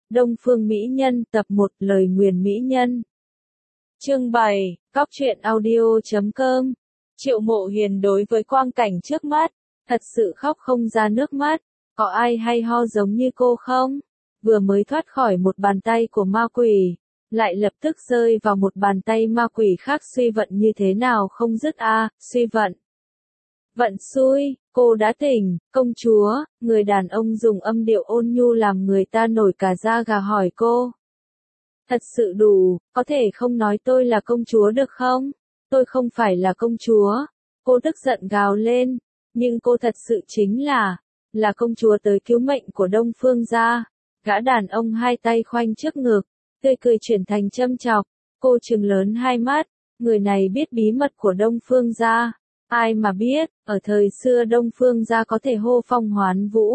Đông Phương Mỹ Nhân tập 1 Lời nguyền Mỹ Nhân. Chương 7, Cóc truyện audio.com. Triệu Mộ Hiền đối với quang cảnh trước mắt, thật sự khóc không ra nước mắt. Có ai hay ho giống như cô không? Vừa mới thoát khỏi một bàn tay của ma quỷ, lại lập tức rơi vào một bàn tay ma quỷ khác, suy vận như thế nào không dứt suy vận. Vận xui, cô đã tỉnh, công chúa. Người đàn ông dùng âm điệu ôn nhu làm người ta nổi cả da gà hỏi cô. Thật sự đủ, có thể không nói tôi là công chúa được không? Tôi không phải là công chúa. Cô tức giận gào lên, nhưng cô thật sự chính là công chúa tới cứu mệnh của Đông Phương gia. Gã đàn ông hai tay khoanh trước ngực, tươi cười chuyển thành châm chọc. Cô trừng lớn hai mắt, người này biết bí mật của Đông Phương gia. Ai mà biết, ở thời xưa Đông Phương gia có thể hô phong hoán vũ,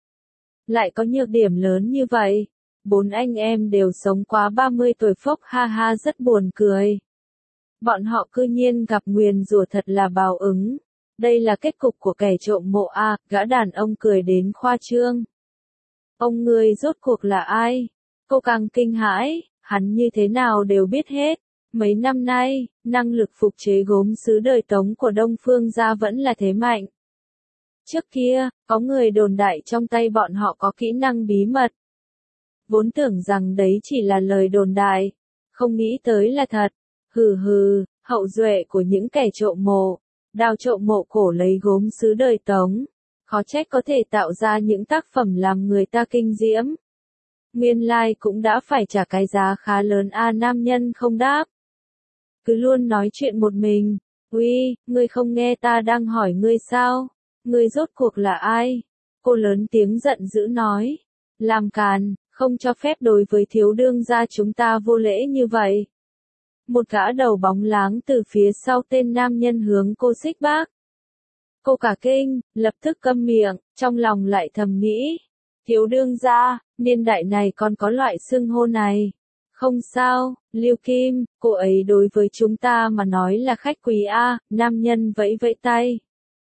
lại có nhược điểm lớn như vậy. 4 anh em đều sống quá 30 tuổi, phốc ha ha, rất buồn cười. Bọn họ cư nhiên gặp nguyền rủa, thật là báo ứng. Đây là kết cục của kẻ trộm mộ gã đàn ông cười đến khoa trương. Ông ngươi rốt cuộc là ai? Cô càng kinh hãi, hắn như thế nào đều biết hết. Mấy năm nay, năng lực phục chế gốm sứ đời Tống của Đông Phương gia vẫn là thế mạnh. Trước kia, có người đồn đại trong tay bọn họ có kỹ năng bí mật. Vốn tưởng rằng đấy chỉ là lời đồn đại, không nghĩ tới là thật. Hừ hừ, hậu duệ của những kẻ trộm mộ, đào trộm mộ cổ lấy gốm sứ đời Tống. Khó trách có thể tạo ra những tác phẩm làm người ta kinh diễm. Nguyên lai cũng đã phải trả cái giá khá lớn nam nhân không đáp. Cứ luôn nói chuyện một mình. Uy, ngươi không nghe ta đang hỏi ngươi sao? Ngươi rốt cuộc là ai? Cô lớn tiếng giận dữ nói. Làm càn, không cho phép đối với thiếu đương gia chúng ta vô lễ như vậy. Một gã đầu bóng láng từ phía sau tên nam nhân hướng cô xích bác. Cô cả kinh, lập tức câm miệng, trong lòng lại thầm nghĩ. Thiếu đương gia, niên đại này còn có loại xưng hô này. Không sao, Lưu Kim, cô ấy đối với chúng ta mà nói là khách quý nam nhân vẫy vẫy tay.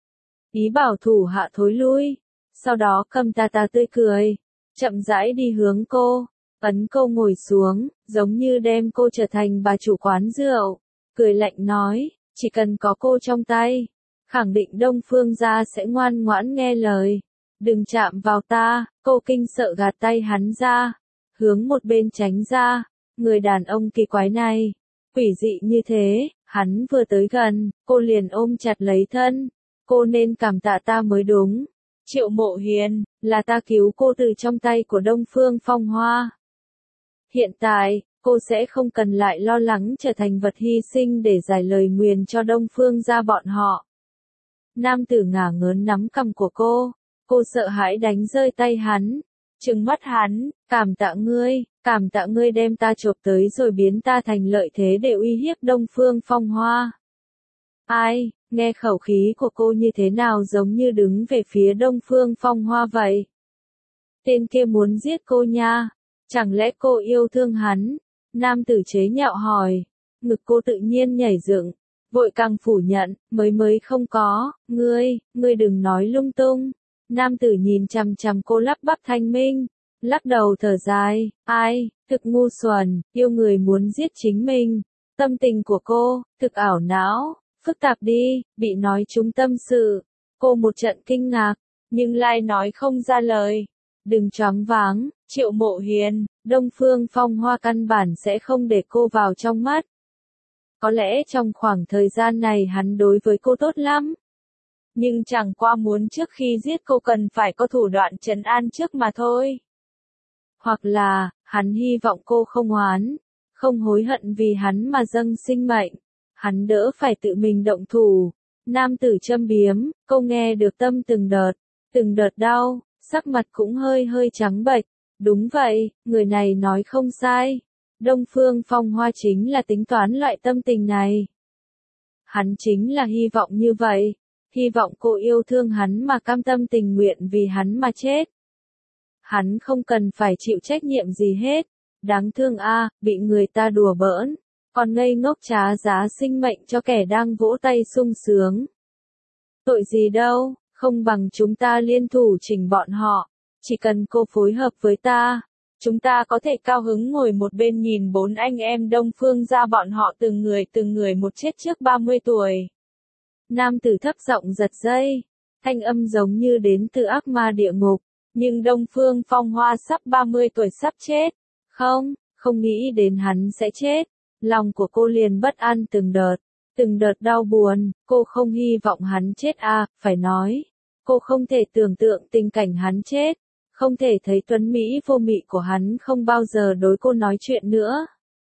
Ý bảo thủ hạ thối lui, sau đó cầm ta tươi cười, chậm rãi đi hướng cô, ấn cô ngồi xuống, giống như đem cô trở thành bà chủ quán rượu, cười lạnh nói, chỉ cần có cô trong tay, khẳng định Đông Phương gia sẽ ngoan ngoãn nghe lời. Đừng chạm vào ta. Cô kinh sợ gạt tay hắn ra, hướng một bên tránh ra. Người đàn ông kỳ quái này, quỷ dị như thế, hắn vừa tới gần, cô liền ôm chặt lấy thân. Cô nên cảm tạ ta mới đúng. Triệu Mộ Hiền, là ta cứu cô từ trong tay của Đông Phương Phong Hoa. Hiện tại, cô sẽ không cần lại lo lắng trở thành vật hy sinh để giải lời nguyền cho Đông Phương gia bọn họ. Nam tử ngả ngớn nắm cằm của cô sợ hãi đánh rơi tay hắn, trừng mắt hắn, cảm tạ ngươi đem ta chộp tới rồi biến ta thành lợi thế để uy hiếp Đông Phương Phong Hoa. Ai, nghe khẩu khí của cô như thế nào giống như đứng về phía Đông Phương Phong Hoa vậy? Tên kia muốn giết cô nha, chẳng lẽ cô yêu thương hắn? Nam tử chế nhạo hỏi, ngực cô tự nhiên nhảy dựng, vội càng phủ nhận, mới không có, ngươi đừng nói lung tung. Nam tử nhìn chằm chằm cô lắp bắp thanh minh, lắc đầu thở dài, ai, thực ngu xuẩn, yêu người muốn giết chính mình. Tâm tình của cô, thực ảo não, phức tạp đi, bị nói trúng tâm sự. Cô một trận kinh ngạc, nhưng lại nói không ra lời. Đừng choáng váng, Triệu Mộ Hiền, Đông Phương Phong Hoa căn bản sẽ không để cô vào trong mắt. Có lẽ trong khoảng thời gian này hắn đối với cô tốt lắm. Nhưng chẳng qua muốn trước khi giết cô cần phải có thủ đoạn trấn an trước mà thôi. Hoặc là, hắn hy vọng cô không oán, không hối hận vì hắn mà dâng sinh mệnh. Hắn đỡ phải tự mình động thủ. Nam tử châm biếm, cô nghe được tâm từng đợt đau, sắc mặt cũng hơi trắng bệch. Đúng vậy, người này nói không sai. Đông Phương Phong Hoa chính là tính toán loại tâm tình này. Hắn chính là hy vọng như vậy. Hy vọng cô yêu thương hắn mà cam tâm tình nguyện vì hắn mà chết. Hắn không cần phải chịu trách nhiệm gì hết. Đáng thương bị người ta đùa bỡn, còn ngây ngốc trá giá sinh mệnh cho kẻ đang vỗ tay sung sướng. Tội gì đâu, không bằng chúng ta liên thủ chỉnh bọn họ. Chỉ cần cô phối hợp với ta, Chúng ta có thể cao hứng ngồi một bên nhìn bốn anh em Đông Phương gia bọn họ từng người một chết trước 30 tuổi. Nam tử thấp giọng giật dây, thanh âm giống như đến từ ác ma địa ngục, nhưng Đông Phương Phong Hoa sắp 30 tuổi sắp chết. Không nghĩ đến hắn sẽ chết. Lòng của cô liền bất an từng đợt đau buồn, cô không hy vọng hắn chết phải nói. Cô không thể tưởng tượng tình cảnh hắn chết, không thể thấy tuấn Mỹ vô mị của hắn không bao giờ đối cô nói chuyện nữa.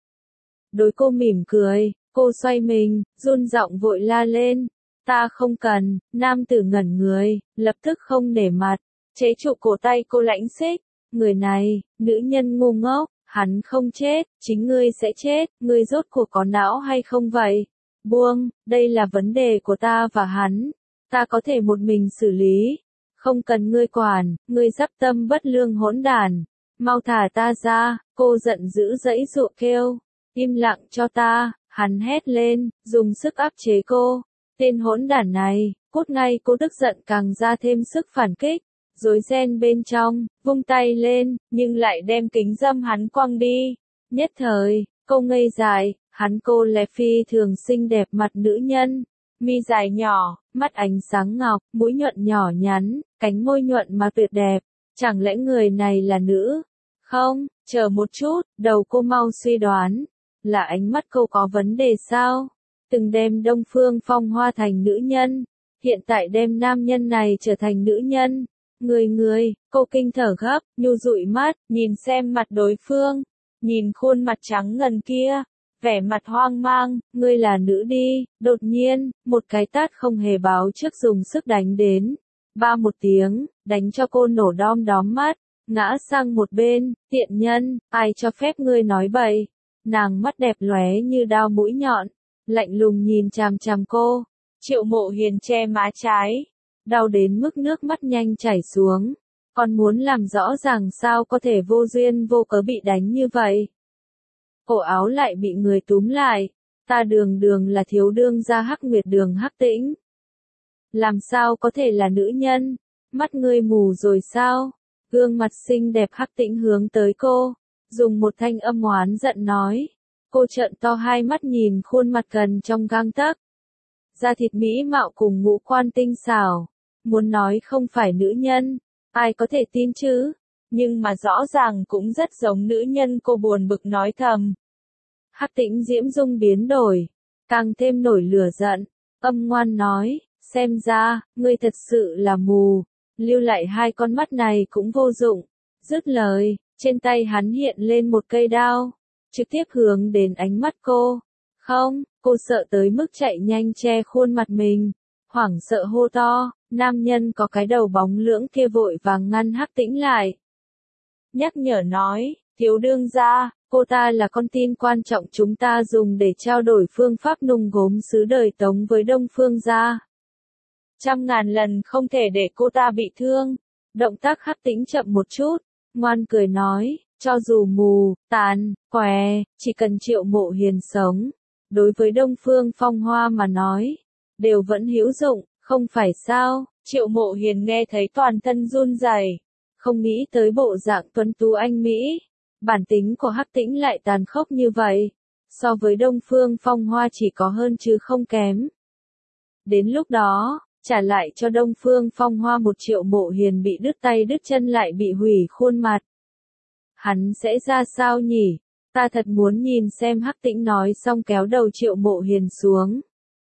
Đối cô mỉm cười, cô xoay mình, run giọng vội la lên. Ta không cần, nam tử ngẩn người, lập tức không nể mặt, chế trụ cổ tay cô lãnh xích. Người này, nữ nhân ngu ngốc, hắn không chết, chính ngươi sẽ chết, ngươi rốt cuộc có não hay không vậy? Buông, đây là vấn đề của ta và hắn, ta có thể một mình xử lý, không cần ngươi quản, ngươi dắp tâm bất lương hỗn đản, mau thả ta ra, cô giận dữ giãy giụa kêu, im lặng cho ta, hắn hét lên, dùng sức áp chế cô, tên hỗn đản này, cút ngay. Cô tức giận càng ra thêm sức phản kích, rối ren bên trong, vung tay lên, nhưng lại đem kính dâm hắn quăng đi. Nhất thời, cô ngây dại, cô là phi thường xinh đẹp mặt nữ nhân, mi dài nhỏ, mắt ánh sáng ngọc, mũi nhuận nhỏ nhắn, cánh môi nhuận mà tuyệt đẹp, chẳng lẽ người này là nữ? Không, chờ một chút, đầu cô mau suy đoán, là ánh mắt cô có vấn đề sao? Từng đem Đông Phương Phong Hoa thành nữ nhân, hiện tại đem nam nhân này trở thành nữ nhân. Người, cô kinh thở gấp, nhu dụi mắt, nhìn xem mặt đối phương, nhìn khuôn mặt trắng ngần kia, vẻ mặt hoang mang, ngươi là nữ đi. Đột nhiên, một cái tát không hề báo trước dùng sức đánh đến. Ba một tiếng, đánh cho cô nổ đom đóm mắt, ngã sang một bên. Tiện nhân, ai cho phép ngươi nói bậy? Nàng mắt đẹp lóe như đao mũi nhọn, lạnh lùng nhìn chằm chằm cô. Triệu Mộ Hiền che má trái, đau đến mức nước mắt nhanh chảy xuống, còn muốn làm rõ ràng sao có thể vô duyên vô cớ bị đánh như vậy. Cổ áo lại bị người túm lại, ta đường là thiếu đương gia Hắc Nguyệt Đường Hắc Tĩnh. Làm sao có thể là nữ nhân, mắt ngươi mù rồi sao? Gương mặt xinh đẹp Hắc Tĩnh hướng tới cô, dùng một thanh âm oán giận nói. Cô trợn to hai mắt nhìn khuôn mặt gần trong gang tấc, da thịt mỹ mạo cùng ngũ quan tinh xảo, muốn nói không phải nữ nhân, ai có thể tin chứ? Nhưng mà rõ ràng cũng rất giống nữ nhân, cô buồn bực nói thầm. Hắc Tĩnh diễm dung biến đổi, càng thêm nổi lửa giận, âm ngoan nói, xem ra, ngươi thật sự là mù, lưu lại hai con mắt này cũng vô dụng. Dứt lời, trên tay hắn hiện lên một cây đao, trực tiếp hướng đến ánh mắt cô. Không, cô sợ tới mức chạy nhanh che khuôn mặt mình, hoảng sợ hô to. Nam nhân có cái đầu bóng lưỡng kia vội vàng ngăn Hắc Tĩnh lại, nhắc nhở nói, thiếu đương gia, cô ta là con tin quan trọng chúng ta dùng để trao đổi phương pháp nung gốm xứ đời Tống với Đông Phương gia. 100.000 lần không thể để cô ta bị thương. Động tác Hắc Tĩnh chậm một chút, ngoan cười nói, cho dù mù, tàn, què, chỉ cần Triệu Mộ Hiền sống, đối với Đông Phương Phong Hoa mà nói, đều vẫn hữu dụng, không phải sao? Triệu Mộ Hiền nghe thấy toàn thân run rẩy, không nghĩ tới bộ dạng tuấn tú anh Mỹ. Bản tính của Hắc Tĩnh lại tàn khốc như vậy, so với Đông Phương Phong Hoa chỉ có hơn chứ không kém. Đến lúc đó, trả lại cho Đông Phương Phong Hoa một Triệu Mộ Hiền bị đứt tay đứt chân lại bị hủy khuôn mặt. Hắn sẽ ra sao nhỉ? Ta thật muốn nhìn xem. Hắc Tĩnh nói xong kéo đầu Triệu Mộ Hiền xuống,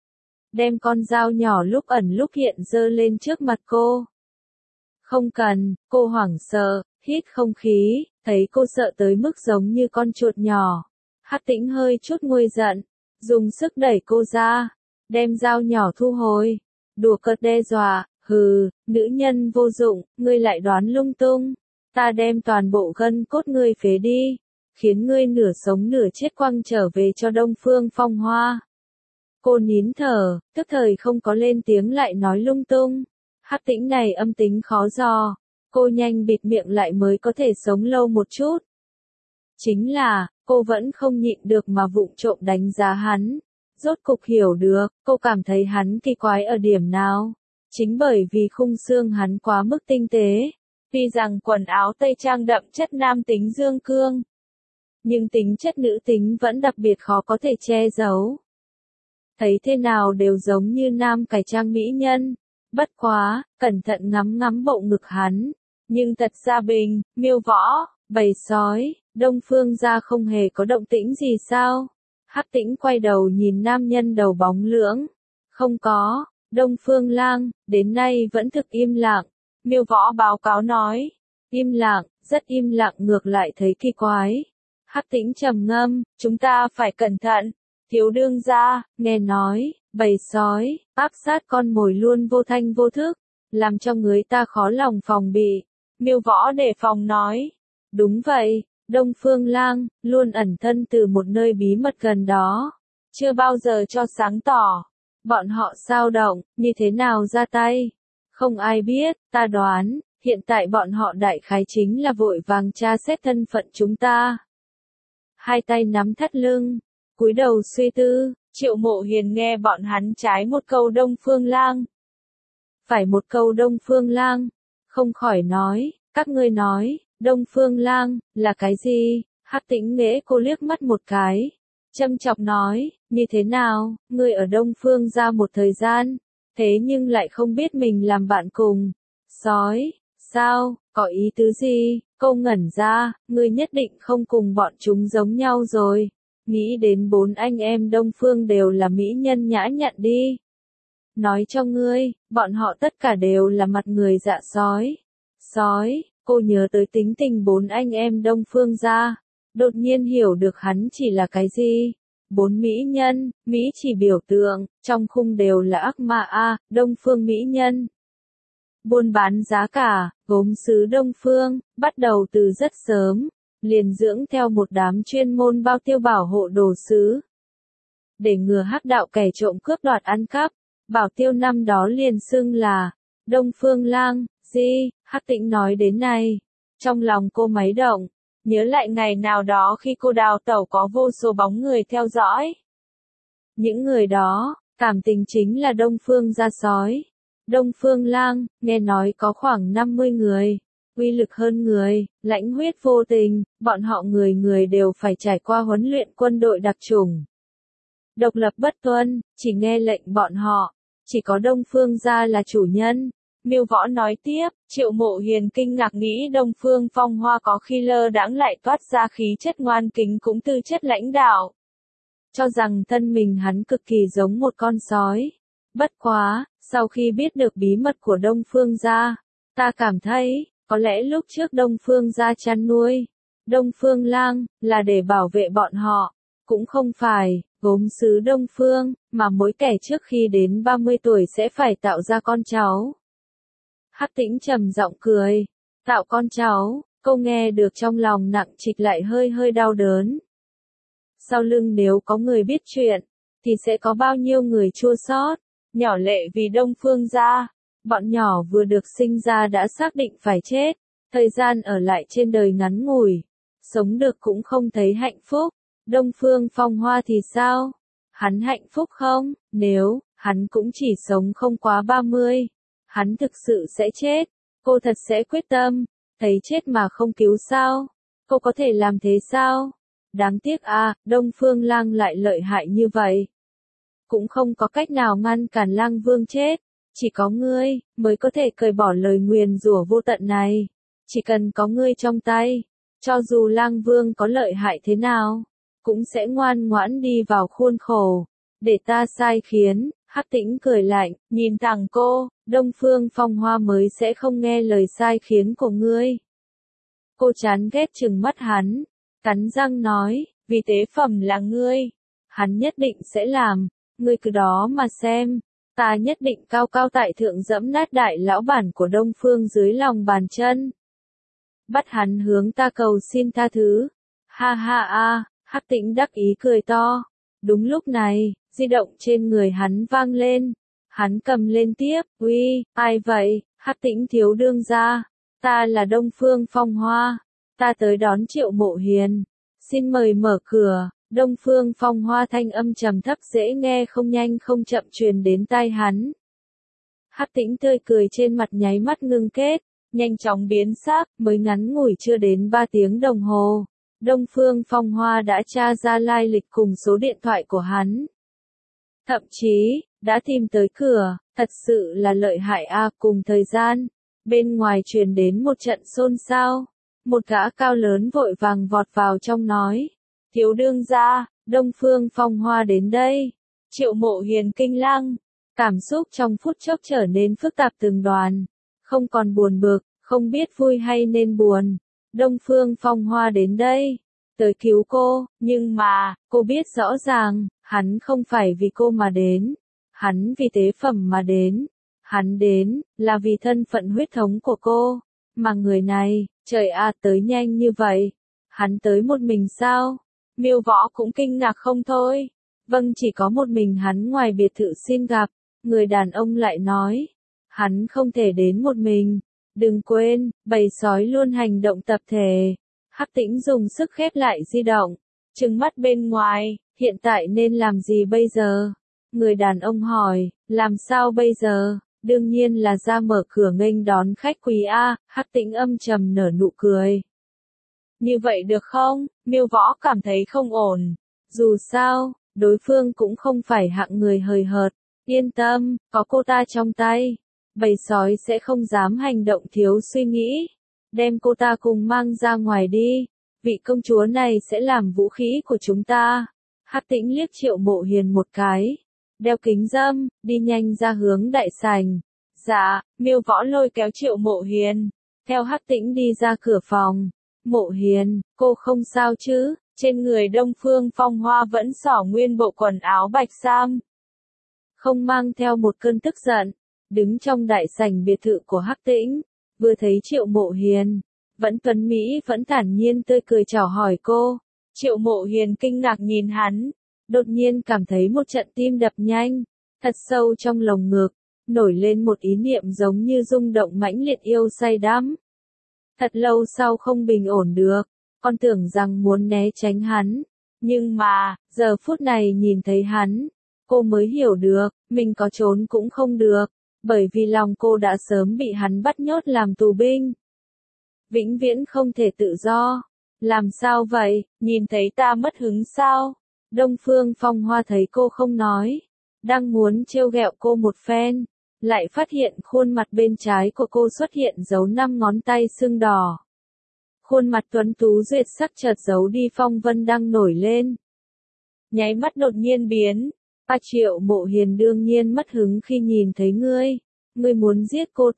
đem con dao nhỏ lúc ẩn lúc hiện giơ lên trước mặt cô. Không cần, cô hoảng sợ, hít không khí, thấy cô sợ tới mức giống như con chuột nhỏ. Hắc Tĩnh hơi chút nguôi giận, dùng sức đẩy cô ra, đem dao nhỏ thu hồi, đùa cợt đe dọa, hừ, nữ nhân vô dụng, ngươi lại đoán lung tung, ta đem toàn bộ gân cốt ngươi phế đi, khiến ngươi nửa sống nửa chết quăng trở về cho Đông Phương Phong Hoa. Cô nín thở, tức thời không có lên tiếng lại nói lung tung. Hắc Tĩnh này âm tính khó dò, cô nhanh bịt miệng lại mới có thể sống lâu một chút. Chính là, cô vẫn không nhịn được mà vụng trộm đánh giá hắn. Rốt cục hiểu được, cô cảm thấy hắn kỳ quái ở điểm nào. Chính bởi vì khung xương hắn quá mức tinh tế, Tuy rằng quần áo tây trang đậm chất nam tính dương cương, nhưng tính chất nữ tính vẫn đặc biệt khó có thể che giấu. Thấy thế nào đều giống như nam cải trang mỹ nhân. Bất quá, cẩn thận ngắm ngắm bộ ngực hắn. Nhưng thật ra miêu võ, bầy sói, Đông Phương gia không hề có động tĩnh gì sao? Hắc Tĩnh quay đầu nhìn nam nhân đầu bóng lưỡng. Không có, Đông Phương Lang, đến nay vẫn thực im lặng. Miêu võ báo cáo nói. Im lặng, rất im lặng ngược lại thấy kỳ quái. Hắc Tĩnh trầm ngâm, chúng ta phải cẩn thận. Thiếu đương gia, nghe nói, bầy sói, áp sát con mồi luôn vô thanh vô thức, làm cho người ta khó lòng phòng bị. Miêu võ đề phòng nói. Đúng vậy, Đông Phương Lang, luôn ẩn thân từ một nơi bí mật gần đó. Chưa bao giờ cho sáng tỏ. Bọn họ sao động, như thế nào ra tay? Không ai biết, ta đoán, hiện tại bọn họ đại khái chính là vội vàng tra xét thân phận chúng ta. Hai tay nắm thắt lưng, cúi đầu suy tư, Triệu Mộ Hiền nghe bọn hắn trái một câu Đông Phương Lang. Phải một câu Đông Phương Lang, không khỏi nói, các ngươi nói, Đông Phương Lang, là cái gì? Hắc Tĩnh nghễ cô liếc mắt một cái. Châm chọc nói, như thế nào, ngươi ở Đông Phương ra một thời gian, thế nhưng lại không biết mình làm bạn cùng. Sói, sao, có ý tứ gì? Câu ngẩn ra, ngươi nhất định không cùng bọn chúng giống nhau rồi. Nghĩ đến 4 anh em Đông Phương đều là mỹ nhân nhã nhặn đi. Nói cho ngươi, bọn họ tất cả đều là mặt người dạ sói. Sói, cô nhớ tới tính tình 4 anh em Đông Phương ra. Đột nhiên hiểu được hắn chỉ là cái gì. 4 mỹ nhân, Mỹ chỉ biểu tượng, trong khung đều là ác ma Đông Phương mỹ nhân. Buôn bán giá cả, gốm sứ Đông Phương, bắt đầu từ rất sớm, liền dưỡng theo một đám chuyên môn bao tiêu bảo hộ đồ sứ. Để ngừa hắc đạo kẻ trộm cướp đoạt ăn cắp, bảo tiêu năm đó liền xưng là Đông Phương Lang. Hắc Tĩnh nói đến này, trong lòng cô máy động, nhớ lại ngày nào đó khi cô đào tẩu có vô số bóng người theo dõi. Những người đó, cảm tình chính là Đông Phương gia sói. Đông Phương Lang, nghe nói có khoảng 50 người, uy lực hơn người, lãnh huyết vô tình, bọn họ người người đều phải trải qua huấn luyện quân đội đặc chủng. Độc lập bất tuân, chỉ nghe lệnh bọn họ, chỉ có Đông Phương gia là chủ nhân. Miêu Võ nói tiếp, Triệu Mộ Hiền kinh ngạc nghĩ Đông Phương Phong Hoa có khi lơ đãng lại toát ra khí chất ngoan kính cũng tư chất lãnh đạo. Cho rằng thân mình hắn cực kỳ giống một con sói. Bất quá, sau khi biết được bí mật của Đông Phương gia, ta cảm thấy, có lẽ lúc trước Đông Phương gia chăn nuôi Đông Phương Lang, là để bảo vệ bọn họ, cũng không phải, gốm sứ Đông Phương, mà mỗi kẻ trước khi đến 30 tuổi sẽ phải tạo ra con cháu. Hắc Tĩnh trầm giọng cười, tạo con cháu, câu nghe được trong lòng nặng trịch lại hơi hơi đau đớn. Sau lưng nếu có người biết chuyện, thì sẽ có bao nhiêu người chua xót, nhỏ lệ vì Đông Phương gia. Bọn nhỏ vừa được sinh ra đã xác định phải chết, thời gian ở lại trên đời ngắn ngủi, sống được cũng không thấy hạnh phúc. Đông Phương Phong Hoa thì sao? Hắn hạnh phúc không? Nếu, hắn cũng chỉ sống không quá 30, hắn thực sự sẽ chết. Cô thật sẽ quyết tâm, thấy chết mà không cứu sao? Cô có thể làm thế sao? Đáng tiếc Đông Phương Lang lại lợi hại như vậy. Cũng không có cách nào ngăn cản Lang Vương chết. Chỉ có ngươi, mới có thể cởi bỏ lời nguyền rủa vô tận này. Chỉ cần có ngươi trong tay, cho dù Lang Vương có lợi hại thế nào, cũng sẽ ngoan ngoãn đi vào khuôn khổ. Để ta sai khiến, Hắc Tĩnh cười lạnh, nhìn thẳng cô, Đông Phương Phong Hoa mới sẽ không nghe lời sai khiến của ngươi. Cô chán ghét trừng mắt hắn, cắn răng nói, vì tế phẩm là ngươi. Hắn nhất định sẽ làm, ngươi cứ đó mà xem. Ta nhất định cao cao tại thượng dẫm nát đại lão bản của Đông Phương dưới lòng bàn chân. Bắt hắn hướng ta cầu xin tha thứ. Ha ha Hắc Tĩnh đắc ý cười to. Đúng lúc này, di động trên người hắn vang lên. Hắn cầm lên tiếp, uy, ai vậy? Hắc Tĩnh thiếu đương gia. Ta là Đông Phương Phong Hoa. Ta tới đón Triệu Mộ Hiền. Xin mời mở cửa. Đông Phương Phong Hoa thanh âm trầm thấp dễ nghe không nhanh không chậm truyền đến tai hắn. Hắc Tĩnh tươi cười trên mặt nháy mắt ngưng kết, nhanh chóng biến sắc, mới ngắn ngủi chưa đến 3 tiếng đồng hồ. Đông Phương Phong Hoa đã tra ra lai lịch cùng số điện thoại của hắn. Thậm chí, đã tìm tới cửa, thật sự là lợi hại a. Cùng thời gian, bên ngoài truyền đến một trận xôn xao. Một gã cao lớn vội vàng vọt vào trong nói. Thiếu đương gia, Đông Phương Phong Hoa đến đây. Triệu Mộ Hiền kinh lăng, cảm xúc trong phút chốc trở nên phức tạp từng đoàn. Không còn buồn bực, không biết vui hay nên buồn. Đông Phương Phong Hoa đến đây, tới cứu cô, nhưng mà, cô biết rõ ràng, hắn không phải vì cô mà đến. Hắn vì tế phẩm mà đến. Hắn đến, là vì thân phận huyết thống của cô. Mà người này, trời ạ tới nhanh như vậy. Hắn tới một mình sao? Miêu Võ cũng kinh ngạc không thôi. Vâng, chỉ có một mình hắn ngoài biệt thự xin gặp. Người đàn ông lại nói. Hắn không thể đến một mình. Đừng quên, bầy sói luôn hành động tập thể. Hắc Tĩnh dùng sức khép lại di động. Trừng mắt bên ngoài, hiện tại nên làm gì bây giờ? Người đàn ông hỏi, làm sao bây giờ? Đương nhiên là ra mở cửa nghênh đón khách quý a. Hắc Tĩnh âm trầm nở nụ cười. Như vậy được không? Miêu Võ cảm thấy không ổn. Dù sao, đối phương cũng không phải hạng người hời hợt. Yên tâm, có cô ta trong tay. Bầy sói sẽ không dám hành động thiếu suy nghĩ. Đem cô ta cùng mang ra ngoài đi. Vị công chúa này sẽ làm vũ khí của chúng ta. Hắc Tĩnh liếc Triệu Mộ Hiền một cái. Đeo kính râm, đi nhanh ra hướng đại sảnh. Dạ, Miêu Võ lôi kéo Triệu Mộ Hiền. Theo Hắc Tĩnh đi ra cửa phòng. Mộ Hiền, cô không sao chứ? Trên người Đông Phương Phong Hoa vẫn xỏ nguyên bộ quần áo bạch sam. Không mang theo một cơn tức giận. Đứng trong đại sảnh biệt thự của Hắc Tĩnh. Vừa thấy Triệu Mộ Hiền. Vẫn tuấn Mỹ vẫn thản nhiên tươi cười chào hỏi cô. Triệu Mộ Hiền kinh ngạc nhìn hắn. Đột nhiên cảm thấy một trận tim đập nhanh. Thật sâu trong lồng ngực. Nổi lên một ý niệm giống như rung động mãnh liệt yêu say đắm. Thật lâu sau không bình ổn được. Con tưởng rằng muốn né tránh hắn. Nhưng mà, giờ phút này nhìn thấy hắn. Cô mới hiểu được, mình có trốn cũng không được. Bởi vì lòng cô đã sớm bị hắn bắt nhốt làm tù binh. Vĩnh viễn không thể tự do. Làm sao vậy, nhìn thấy ta mất hứng sao? Đông Phương Phong Hoa thấy cô không nói. Đang muốn trêu ghẹo cô một phen. Lại phát hiện khuôn mặt bên trái của cô xuất hiện dấu 5 ngón tay sưng đỏ. Khuôn mặt tuấn tú duyệt sắc chợt giấu đi phong vân đang nổi lên. Nháy mắt đột nhiên biến. Triệu Mộ Hiền đương nhiên mất hứng khi nhìn thấy ngươi. Ngươi muốn giết cô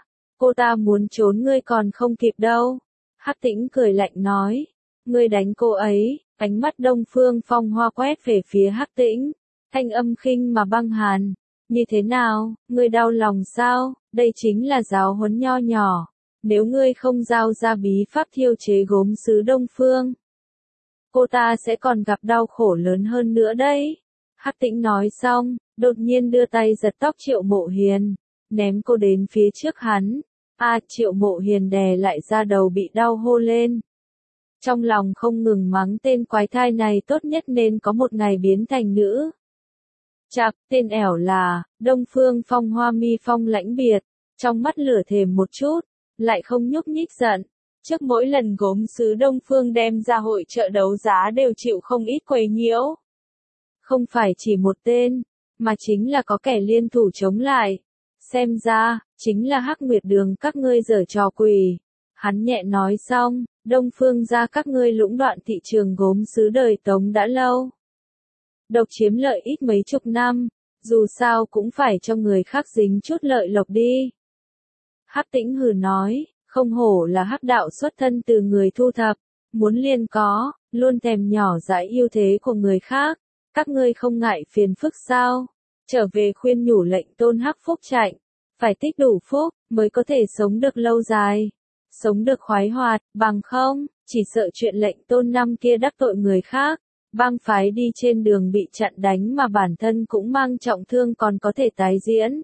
ta muốn trốn ngươi còn không kịp đâu. Hắc Tĩnh cười lạnh nói. Ngươi đánh cô ấy. Ánh mắt Đông Phương Phong Hoa quét về phía Hắc Tĩnh. Thanh âm khinh mà băng hàn. Như thế nào, ngươi đau lòng sao? Đây chính là giáo huấn nho nhỏ. Nếu ngươi không giao ra bí pháp thiêu chế gốm sứ Đông Phương, cô ta sẽ còn gặp đau khổ lớn hơn nữa đấy. Hắc Tĩnh nói xong, đột nhiên đưa tay giật tóc Triệu Mộ Hiền, ném cô đến phía trước hắn. Triệu Mộ Hiền đè lại da đầu bị đau hô lên. Trong lòng không ngừng mắng tên quái thai này tốt nhất nên có một ngày biến thành nữ. Chạc, tên ẻo là, Đông Phương Phong Hoa mi phong lãnh biệt, trong mắt lửa thềm một chút, lại không nhúc nhích giận. Trước mỗi lần gốm sứ Đông Phương đem ra hội chợ đấu giá đều chịu không ít quấy nhiễu. Không phải chỉ một tên, mà chính là có kẻ liên thủ chống lại. Xem ra, chính là Hắc Nguyệt Đường các ngươi giở trò quỷ. Hắn nhẹ nói xong, Đông Phương gia các ngươi lũng đoạn thị trường gốm sứ đời Tống đã lâu. Độc chiếm lợi ít mấy chục năm, dù sao cũng phải cho người khác dính chút lợi lộc đi. Hắc Tĩnh hừ nói, không hổ là Hắc đạo xuất thân từ người thu thập, muốn liền có, luôn thèm nhỏ dãi ưu thế của người khác, các ngươi không ngại phiền phức sao? Trở về khuyên nhủ lệnh Tôn Hắc phúc chạy, phải tích đủ phúc mới có thể sống được lâu dài, sống được khoái hoạt, bằng không, chỉ sợ chuyện lệnh Tôn năm kia đắc tội người khác. Bang phái đi trên đường bị chặn đánh mà bản thân cũng mang trọng thương còn có thể tái diễn.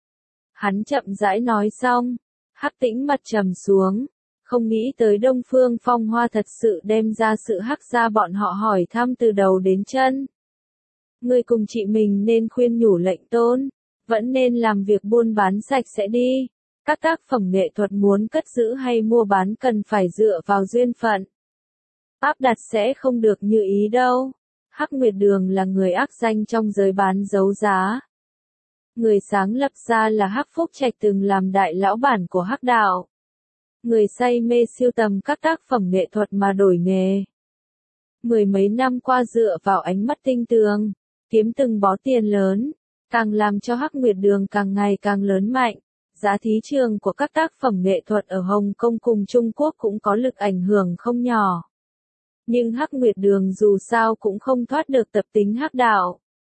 Hắn chậm rãi nói xong, Hắc Tĩnh mặt trầm xuống, không nghĩ tới Đông Phương Phong Hoa thật sự đem ra sự hắc gia bọn họ hỏi thăm từ đầu đến chân. Ngươi cùng chị mình nên khuyên nhủ lệnh Tôn, vẫn nên làm việc buôn bán sạch sẽ đi. Các tác phẩm nghệ thuật muốn cất giữ hay mua bán cần phải dựa vào duyên phận. Áp đặt sẽ không được như ý đâu. Hắc Nguyệt Đường là người ác danh trong giới bán đấu giá. Người sáng lập ra là Hắc Phúc Trạch từng làm đại lão bản của Hắc đạo. Người say mê sưu tầm các tác phẩm nghệ thuật mà đổi nghề. Mười mấy năm qua dựa vào ánh mắt tinh tường, kiếm từng bó tiền lớn, càng làm cho Hắc Nguyệt Đường càng ngày càng lớn mạnh. Giá thị trường của các tác phẩm nghệ thuật ở Hồng Kông cùng Trung Quốc cũng có lực ảnh hưởng không nhỏ. Nhưng Hắc Nguyệt Đường dù sao cũng không thoát được tập tính hắc đạo.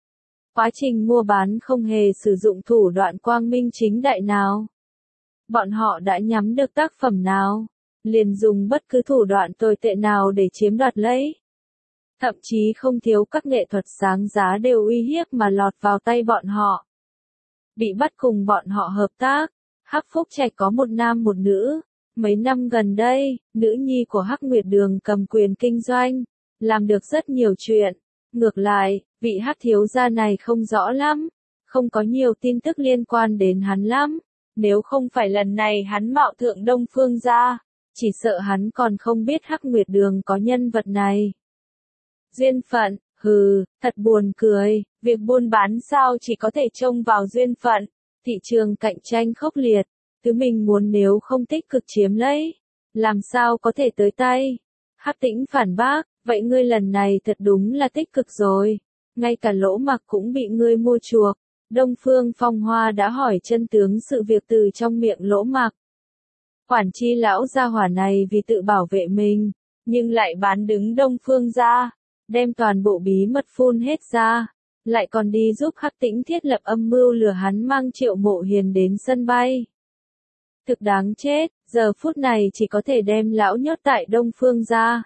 Quá trình mua bán không hề sử dụng thủ đoạn quang minh chính đại nào. Bọn họ đã nhắm được tác phẩm nào, liền dùng bất cứ thủ đoạn tồi tệ nào để chiếm đoạt lấy. Thậm chí không thiếu các nghệ thuật sáng giá đều uy hiếp mà lọt vào tay bọn họ. Bị bắt cùng bọn họ hợp tác, Hắc Phúc Trạch có một nam một nữ. Mấy năm gần đây, nữ nhi của Hắc Nguyệt Đường cầm quyền kinh doanh, làm được rất nhiều chuyện. Ngược lại, vị Hắc thiếu gia này không rõ lắm, không có nhiều tin tức liên quan đến hắn lắm. Nếu không phải lần này hắn mạo thượng Đông Phương gia, chỉ sợ hắn còn không biết Hắc Nguyệt Đường có nhân vật này. Duyên phận, thật buồn cười, việc buôn bán sao chỉ có thể trông vào duyên phận, thị trường cạnh tranh khốc liệt, thứ mình muốn nếu không tích cực chiếm lấy, làm sao có thể tới tay. Hắc Tĩnh phản bác, vậy ngươi lần này thật đúng là tích cực rồi, ngay cả Lỗ Mặc cũng bị ngươi mua chuộc. Đông Phương Phong Hoa đã hỏi chân tướng sự việc từ trong miệng Lỗ Mặc. Quản chi lão gia hỏa này vì tự bảo vệ mình, nhưng lại bán đứng Đông Phương gia, đem toàn bộ bí mật phun hết ra, lại còn đi giúp Hắc Tĩnh thiết lập âm mưu lừa hắn mang Triệu Mộ Hiền đến sân bay. Thực đáng chết, giờ phút này chỉ có thể đem lão nhốt tại Đông Phương gia.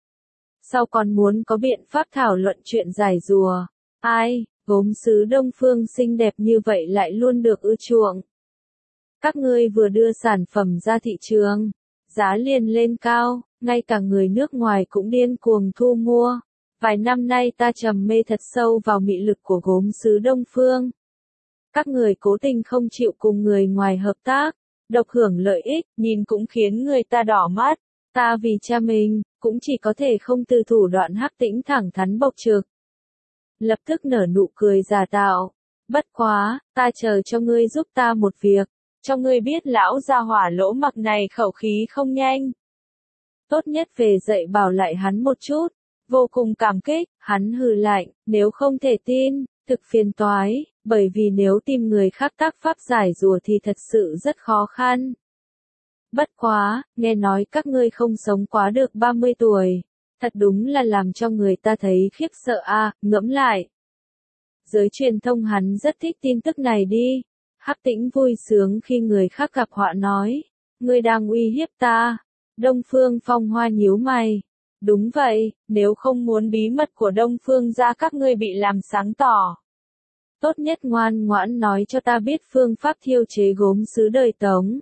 Sau còn muốn có biện pháp thảo luận chuyện giải rùa. Ai, gốm sứ Đông Phương xinh đẹp như vậy lại luôn được ưa chuộng. Các ngươi vừa đưa sản phẩm ra thị trường, giá liền lên cao, ngay cả người nước ngoài cũng điên cuồng thu mua. Vài năm nay ta trầm mê thật sâu vào mị lực của gốm sứ Đông Phương. Các người cố tình không chịu cùng người ngoài hợp tác, độc hưởng lợi ích, nhìn cũng khiến người ta đỏ mắt. Ta vì cha mình, cũng chỉ có thể không từ thủ đoạn Hắc Tĩnh thẳng thắn bộc trực. Lập tức nở nụ cười giả tạo. Bất quá, ta chờ cho ngươi giúp ta một việc, cho ngươi biết lão gia hỏa Lỗ Mặc này khẩu khí không nhanh. Tốt nhất về dạy bảo lại hắn một chút. Vô cùng cảm kích, hắn hừ lạnh, nếu không thể tin, thực phiền toái, bởi vì nếu tìm người khác tác pháp giải rùa thì thật sự rất khó khăn. Bất quá, nghe nói các ngươi không sống quá được 30 tuổi, thật đúng là làm cho người ta thấy khiếp sợ a. Ngẫm lại. Giới truyền thông hắn rất thích tin tức này đi. Hắc Tĩnh vui sướng khi người khác gặp họa nói, ngươi đang uy hiếp ta. Đông Phương Phong Hoa nhíu mày. Đúng vậy, nếu không muốn bí mật của Đông Phương gia các ngươi bị làm sáng tỏ. Tốt nhất ngoan ngoãn nói cho ta biết phương pháp thiêu chế gốm sứ đời Tống.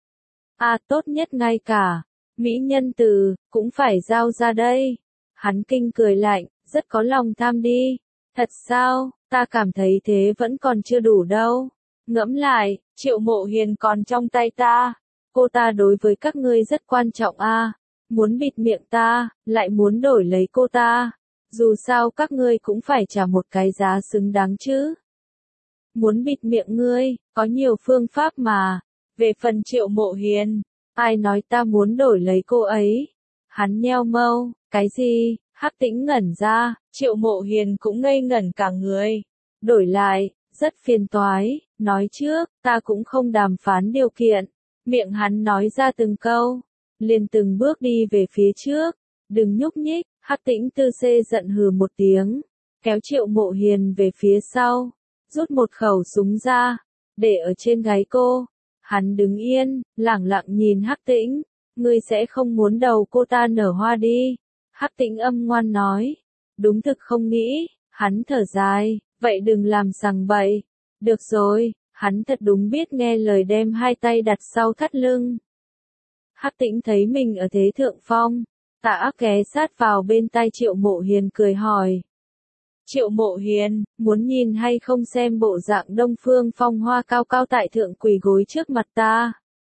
Tốt nhất ngay cả, mỹ nhân từ, cũng phải giao ra đây. Hắn kinh cười lạnh, rất có lòng tham đi. Thật sao, ta cảm thấy thế vẫn còn chưa đủ đâu. Ngẫm lại, Triệu Mộ Hiền còn trong tay ta. Cô ta đối với các ngươi rất quan trọng a. Muốn bịt miệng ta, lại muốn đổi lấy cô ta. Dù sao các ngươi cũng phải trả một cái giá xứng đáng chứ. Muốn bịt miệng ngươi, có nhiều phương pháp mà. Về phần Triệu Mộ Hiền, ai nói ta muốn đổi lấy cô ấy? Hắn nheo mâu, cái gì? Hắc Tĩnh ngẩn ra, Triệu Mộ Hiền cũng ngây ngẩn cả người. Đổi lại, rất phiền toái, nói trước, ta cũng không đàm phán điều kiện. Miệng hắn nói ra từng câu, liền từng bước đi về phía trước. Đừng nhúc nhích, Hắc Tĩnh tư xê giận hừ một tiếng, kéo Triệu Mộ Hiền về phía sau, rút một khẩu súng ra, để ở trên gáy cô. Hắn đứng yên, lẳng lặng nhìn Hắc Tĩnh, ngươi sẽ không muốn đầu cô ta nở hoa đi. Hắc Tĩnh âm ngoan nói, đúng thực không nghĩ. Hắn thở dài, vậy đừng làm sằng bậy. Được rồi, hắn thật đúng biết nghe lời đem hai tay đặt sau thắt lưng. Hắc Tĩnh thấy mình ở thế thượng phong, Tạ Ác ghé sát vào bên tai Triệu Mộ Hiền cười hỏi. Triệu Mộ Hiền, muốn nhìn hay không xem bộ dạng Đông Phương Phong Hoa cao cao tại thượng quỳ gối trước mặt ta.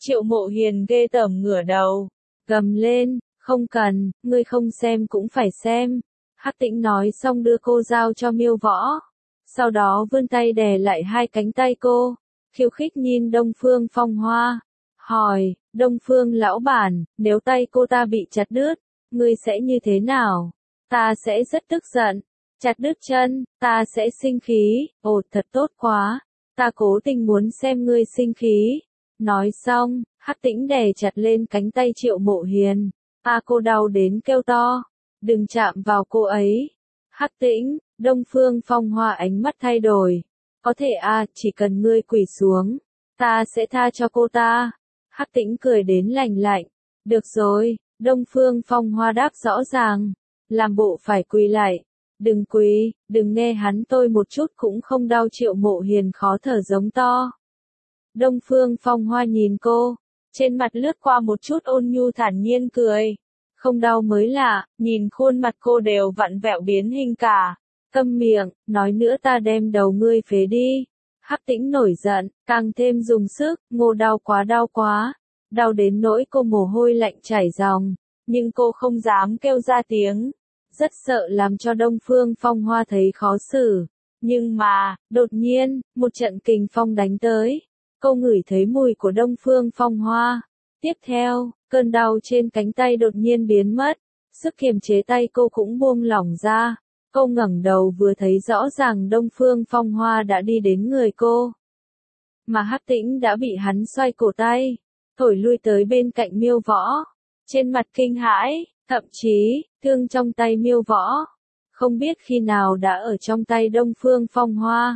Triệu Mộ Hiền ghê tởm ngửa đầu, gầm lên, không cần, ngươi không xem cũng phải xem. Hắc Tĩnh nói xong đưa cô giao cho Miêu Võ. Sau đó vươn tay đè lại hai cánh tay cô, khiêu khích nhìn Đông Phương Phong Hoa. Hỏi, Đông Phương lão bản, nếu tay cô ta bị chặt đứt, ngươi sẽ như thế nào? Ta sẽ rất tức giận. Chặt đứt chân, ta sẽ sinh khí. Ồ, thật tốt quá. Ta cố tình muốn xem ngươi sinh khí. Nói xong, Hắc Tĩnh đè chặt lên cánh tay Triệu Mộ Hiền. Cô đau đến kêu to. Đừng chạm vào cô ấy. Hắc Tĩnh, Đông Phương Phong Hoa ánh mắt thay đổi. Có thể chỉ cần ngươi quỳ xuống, ta sẽ tha cho cô ta. Hắc Tĩnh cười đến lành lạnh. Được rồi, Đông Phương Phong Hoa đáp rõ ràng. Làm bộ phải quỳ lại. Đừng quỳ, đừng nghe hắn, tôi một chút cũng không đau. Triệu Mộ Hiền khó thở giống to. Đông Phương Phong Hoa nhìn cô, trên mặt lướt qua một chút ôn nhu thản nhiên cười. Không đau mới lạ, nhìn khuôn mặt cô đều vặn vẹo biến hình cả. Câm miệng, nói nữa ta đem đầu ngươi phế đi. Hắc Tĩnh nổi giận, càng thêm dùng sức, ngô đau quá. Đau đến nỗi cô mồ hôi lạnh chảy ròng, nhưng cô không dám kêu ra tiếng. Rất sợ làm cho Đông Phương Phong Hoa thấy khó xử. Nhưng mà, đột nhiên, một trận kình phong đánh tới. Cô ngửi thấy mùi của Đông Phương Phong Hoa. Tiếp theo, cơn đau trên cánh tay đột nhiên biến mất. Sức kiềm chế tay cô cũng buông lỏng ra. Cô ngẩng đầu vừa thấy rõ ràng Đông Phương Phong Hoa đã đi đến người cô. Mà Hắc Tĩnh đã bị hắn xoay cổ tay, thổi lui tới bên cạnh Miêu Võ. Trên mặt kinh hãi, thậm chí, thương trong tay Miêu Võ. Không biết khi nào đã ở trong tay Đông Phương Phong Hoa.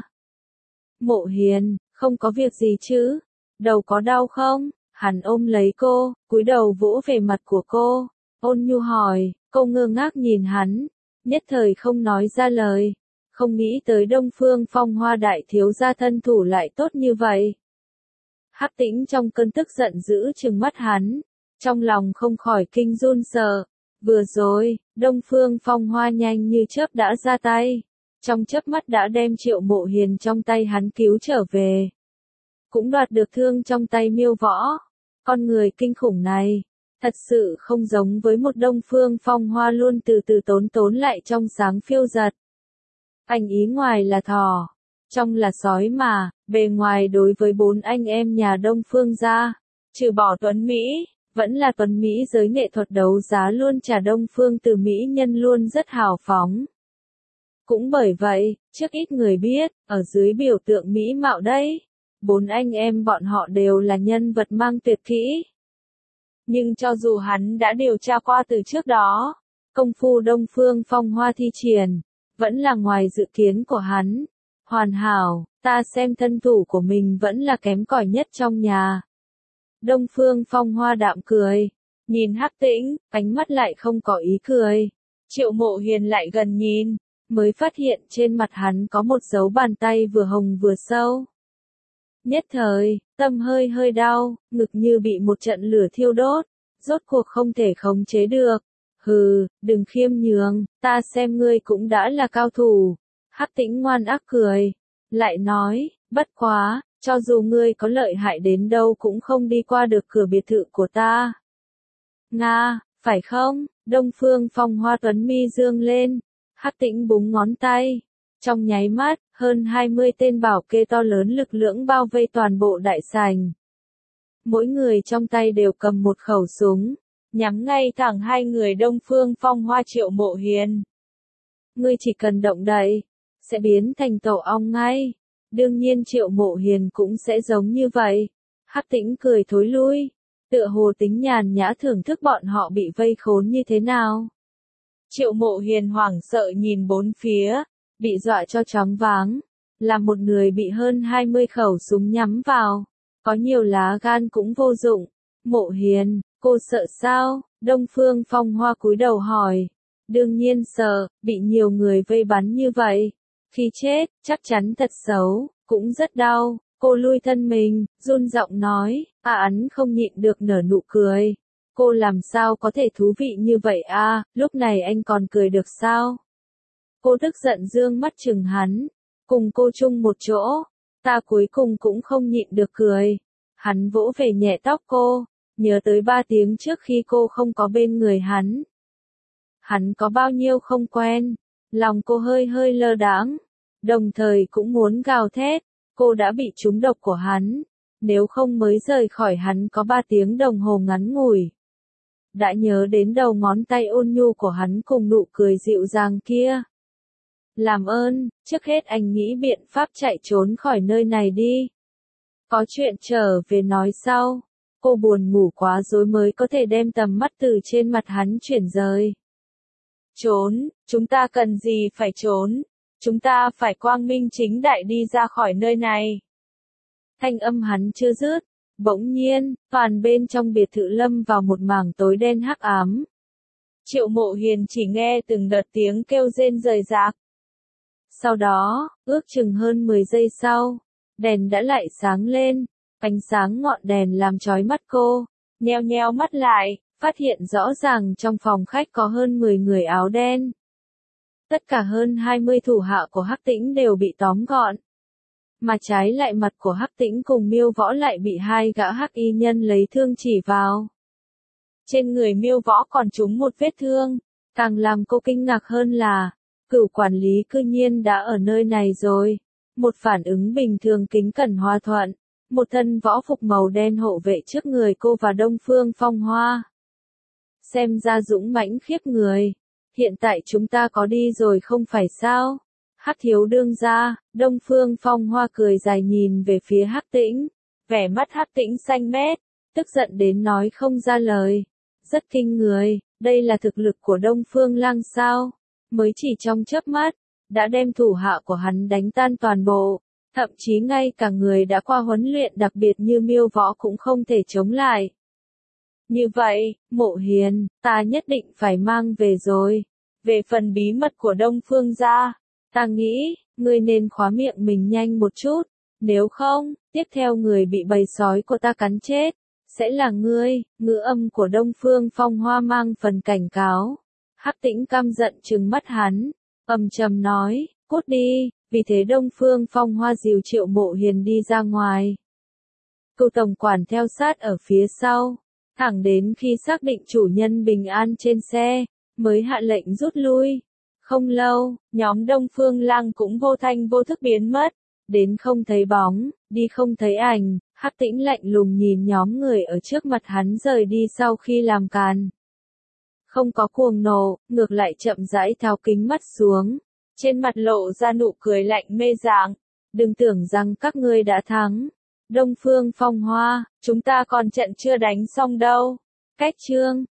Mộ Hiền, không có việc gì chứ? Đầu có đau không? Hắn ôm lấy cô, cúi đầu vỗ về mặt của cô. Ôn nhu hỏi, cô ngơ ngác nhìn hắn, nhất thời không nói ra lời. Không nghĩ tới Đông Phương Phong Hoa đại thiếu gia thân thủ lại tốt như vậy. Hắc Tĩnh trong cơn tức giận dữ trừng mắt hắn, trong lòng không khỏi kinh run sợ. Vừa rồi, Đông Phương Phong Hoa nhanh như chớp đã ra tay, trong chớp mắt đã đem Triệu Mộ Hiền trong tay hắn cứu trở về. Cũng đoạt được thương trong tay Miêu Võ. Con người kinh khủng này, thật sự không giống với một Đông Phương Phong Hoa luôn từ từ tốn lại trong sáng phiêu giật. Anh ý ngoài là thỏ, trong là sói mà, bề ngoài đối với bốn anh em nhà Đông Phương gia, trừ bỏ tuấn Mỹ, vẫn là tuấn Mỹ giới nghệ thuật đấu giá luôn trả Đông Phương từ Mỹ nhân luôn rất hào phóng. Cũng bởi vậy, trước ít người biết, ở dưới biểu tượng Mỹ mạo đấy, bốn anh em bọn họ đều là nhân vật mang tuyệt kỹ. Nhưng cho dù hắn đã điều tra qua từ trước đó, công phu Đông Phương Phong Hoa thi triển, vẫn là ngoài dự kiến của hắn. Hoàn hảo, ta xem thân thủ của mình vẫn là kém cỏi nhất trong nhà. Đông Phương Phong Hoa đạm cười, nhìn Hắc Tĩnh, ánh mắt lại không có ý cười. Triệu Mộ Hiền lại gần nhìn, mới phát hiện trên mặt hắn có một dấu bàn tay vừa hồng vừa sâu. Nhất thời, tâm hơi đau, ngực như bị một trận lửa thiêu đốt, rốt cuộc không thể khống chế được. Hừ, đừng khiêm nhường, ta xem ngươi cũng đã là cao thủ. Hắc Tĩnh ngoan ác cười, lại nói, bất quá, cho dù ngươi có lợi hại đến đâu cũng không đi qua được cửa biệt thự của ta. Nga, phải không? Đông Phương Phong Hoa tuấn mi dương lên, Hắc Tĩnh búng ngón tay. Trong nháy mắt, hơn 20 tên bảo kê to lớn lực lưỡng bao vây toàn bộ đại sảnh. Mỗi người trong tay đều cầm một khẩu súng, nhắm ngay thẳng hai người Đông Phương Phong Hoa Triệu Mộ Hiền. Ngươi chỉ cần động đậy, sẽ biến thành tổ ong ngay. Đương nhiên Triệu Mộ Hiền cũng sẽ giống như vậy. Hắc Tĩnh cười thối lui, tựa hồ tính nhàn nhã thưởng thức bọn họ bị vây khốn như thế nào. Triệu Mộ Hiền hoảng sợ nhìn bốn phía, bị dọa cho choáng váng, là một người bị hơn 20 khẩu súng nhắm vào, có nhiều lá gan cũng vô dụng. Mộ Hiền, cô sợ sao? Đông Phương Phong Hoa cúi đầu hỏi. Đương nhiên sợ, bị nhiều người vây bắn như vậy. Khi chết, chắc chắn thật xấu, cũng rất đau. Cô lui thân mình, run giọng nói, Ấn không nhịn được nở nụ cười. Cô làm sao có thể thú vị như vậy lúc này anh còn cười được sao? Cô tức giận dương mắt chừng hắn, cùng cô chung một chỗ, ta cuối cùng cũng không nhịn được cười. Hắn vỗ về nhẹ tóc cô, nhớ tới 3 tiếng trước khi cô không có bên người hắn. Hắn có bao nhiêu không quen, lòng cô hơi hơi lơ đãng, đồng thời cũng muốn gào thét, cô đã bị trúng độc của hắn, nếu không mới rời khỏi hắn có 3 tiếng đồng hồ ngắn ngủi. Đã nhớ đến đầu ngón tay ôn nhu của hắn cùng nụ cười dịu dàng kia. Làm ơn, trước hết anh nghĩ biện pháp chạy trốn khỏi nơi này đi. Có chuyện trở về nói sau. Cô buồn ngủ quá rồi mới có thể đem tầm mắt từ trên mặt hắn chuyển rời. Trốn, chúng ta cần gì phải trốn, chúng ta phải quang minh chính đại đi ra khỏi nơi này. Thanh âm hắn chưa dứt, bỗng nhiên, toàn bên trong biệt thự lâm vào một mảng tối đen hắc ám. Triệu Mộ Hiền chỉ nghe từng đợt tiếng kêu rên rời rạc. Sau đó, ước chừng hơn 10 giây sau, đèn đã lại sáng lên, ánh sáng ngọn đèn làm chói mắt cô, nheo nheo mắt lại, phát hiện rõ ràng trong phòng khách có hơn 10 người áo đen. Tất cả hơn 20 thủ hạ của Hắc Tĩnh đều bị tóm gọn. Mà trái lại mặt của Hắc Tĩnh cùng Miêu Võ lại bị 2 gã hắc y nhân lấy thương chỉ vào. Trên người Miêu Võ còn trúng một vết thương, càng làm cô kinh ngạc hơn là, cửu quản lý cư nhiên đã ở nơi này rồi. Một phản ứng bình thường kính cẩn hòa thuận, một thân võ phục màu đen hộ vệ trước người cô và Đông Phương Phong Hoa. Xem ra dũng mãnh khiếp người, hiện tại chúng ta có đi rồi không phải sao? Hắc thiếu đương gia, Đông Phương Phong Hoa cười dài nhìn về phía Hắc Tĩnh, vẻ mắt Hắc Tĩnh xanh mét, tức giận đến nói không ra lời. Rất kinh người, đây là thực lực của Đông Phương Lang sao? Mới chỉ trong chớp mắt, đã đem thủ hạ của hắn đánh tan toàn bộ, thậm chí ngay cả người đã qua huấn luyện đặc biệt như Miêu Võ cũng không thể chống lại. Như vậy, Mộ Hiền, ta nhất định phải mang về rồi. Về phần bí mật của Đông Phương gia, ta nghĩ, ngươi nên khóa miệng mình nhanh một chút, nếu không, tiếp theo người bị bầy sói của ta cắn chết, sẽ là ngươi. Ngữ âm của Đông Phương Phong Hoa mang phần cảnh cáo. Hắc Tĩnh căm giận trừng mắt hắn, trầm nói, cút đi, vì thế Đông Phương Phong Hoa dìu Triệu Mộ Hiền đi ra ngoài. Cựu tổng quản theo sát ở phía sau, thẳng đến khi xác định chủ nhân bình an trên xe, mới hạ lệnh rút lui. Không lâu, nhóm Đông Phương Lang cũng vô thanh vô thức biến mất, đến không thấy bóng, đi không thấy ảnh. Hắc Tĩnh lạnh lùng nhìn nhóm người ở trước mặt hắn rời đi sau khi làm càn. Không có cuồng nộ, ngược lại chậm rãi tháo kính mắt xuống, trên mặt lộ ra nụ cười lạnh mê dạng. Đừng tưởng rằng các ngươi đã thắng. Đông Phương Phong Hoa, chúng ta còn trận chưa đánh xong đâu. Cách chương